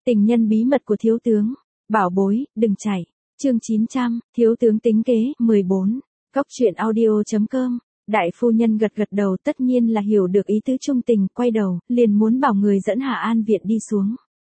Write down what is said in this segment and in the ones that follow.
Tình nhân bí mật của thiếu tướng. Bảo bối, đừng chạy. Chương 900, thiếu tướng tính kế, 14. Cóc truyện audio.com. Đại phu nhân gật gật đầu, tất nhiên là hiểu được ý tứ Trung Tình, quay đầu, liền muốn bảo người dẫn Hạ An Viện đi xuống.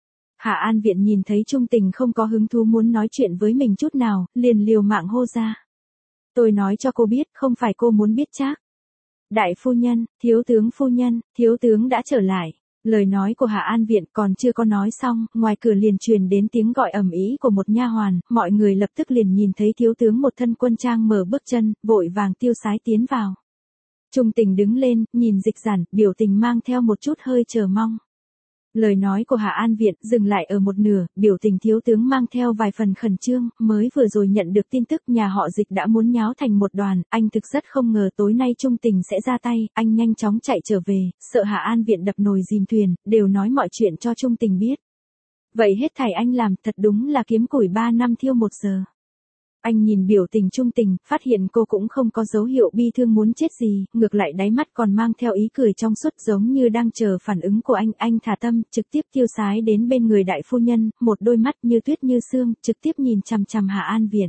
Hạ An Viện nhìn thấy Trung Tình không có hứng thú muốn nói chuyện với mình chút nào, liền liều mạng hô ra. Tôi nói cho cô biết, không phải cô muốn biết chắc. Đại phu nhân, phu nhân, thiếu tướng đã trở lại. Lời nói của Hạ An Viện còn chưa có nói xong, ngoài cửa liền truyền đến tiếng gọi ầm ĩ của một nha hoàn, mọi người lập tức liền nhìn thấy thiếu tướng một thân quân trang mở bước chân, vội vàng tiêu sái tiến vào. Trung Tình đứng lên, nhìn Dịch Giản, biểu tình mang theo một chút hơi chờ mong. Lời nói của Hạ An Viện dừng lại ở một nửa, biểu tình thiếu tướng mang theo vài phần khẩn trương, mới vừa rồi nhận được tin tức nhà họ Dịch đã muốn nháo thành một đoàn, anh thực rất không ngờ tối nay Trung Tình sẽ ra tay, anh nhanh chóng chạy trở về, sợ Hạ An Viện đập nồi dìm thuyền, đều nói mọi chuyện cho Trung Tình biết. Vậy hết thảy anh làm thật đúng là kiếm củi 3 năm thiêu 1 giờ. Anh nhìn biểu tình Trung Tình, phát hiện cô cũng không có dấu hiệu bi thương muốn chết gì, ngược lại đáy mắt còn mang theo ý cười trong suốt giống như đang chờ phản ứng của anh thả tâm, trực tiếp tiêu sái đến bên người đại phu nhân, một đôi mắt như tuyết như sương, trực tiếp nhìn chằm chằm Hạ An Viện.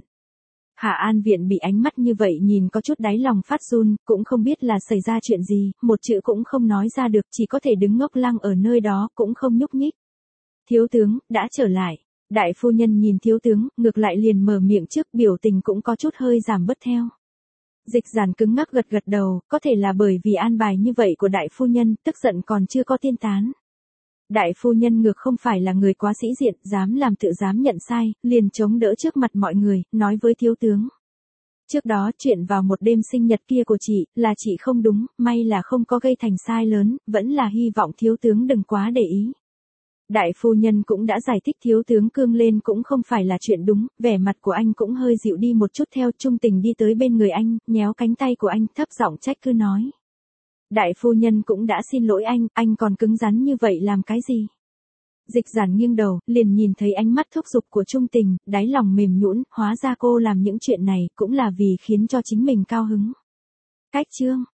Hạ An Viện bị ánh mắt như vậy nhìn có chút đáy lòng phát run, cũng không biết là xảy ra chuyện gì, một chữ cũng không nói ra được, chỉ có thể đứng ngốc lăng ở nơi đó, cũng không nhúc nhích. Thiếu tướng, đã trở lại. Đại phu nhân nhìn thiếu tướng, ngược lại liền mở miệng trước, biểu tình cũng có chút hơi giảm bớt theo. Dịch Giản cứng ngắc gật gật đầu, có thể là bởi vì an bài như vậy của đại phu nhân, tức giận còn chưa có tiên tán. Đại phu nhân ngược không phải là người quá sĩ diện, dám làm tự dám nhận sai, liền chống đỡ trước mặt mọi người, nói với thiếu tướng. Trước đó chuyện vào một đêm sinh nhật kia của chị, là chị không đúng, may là không có gây thành sai lớn, vẫn là hy vọng thiếu tướng đừng quá để ý. Đại phu nhân cũng đã giải thích thiếu tướng cương lên cũng không phải là chuyện đúng, vẻ mặt của anh cũng hơi dịu đi một chút theo Trung Tình đi tới bên người anh, nhéo cánh tay của anh thấp giọng trách cứ nói. Đại phu nhân cũng đã xin lỗi anh còn cứng rắn như vậy làm cái gì? Dịch Giản nghiêng đầu, liền nhìn thấy ánh mắt thúc giục của Trung Tình, đáy lòng mềm nhũn, hóa ra cô làm những chuyện này cũng là vì khiến cho chính mình cao hứng. Cách chương.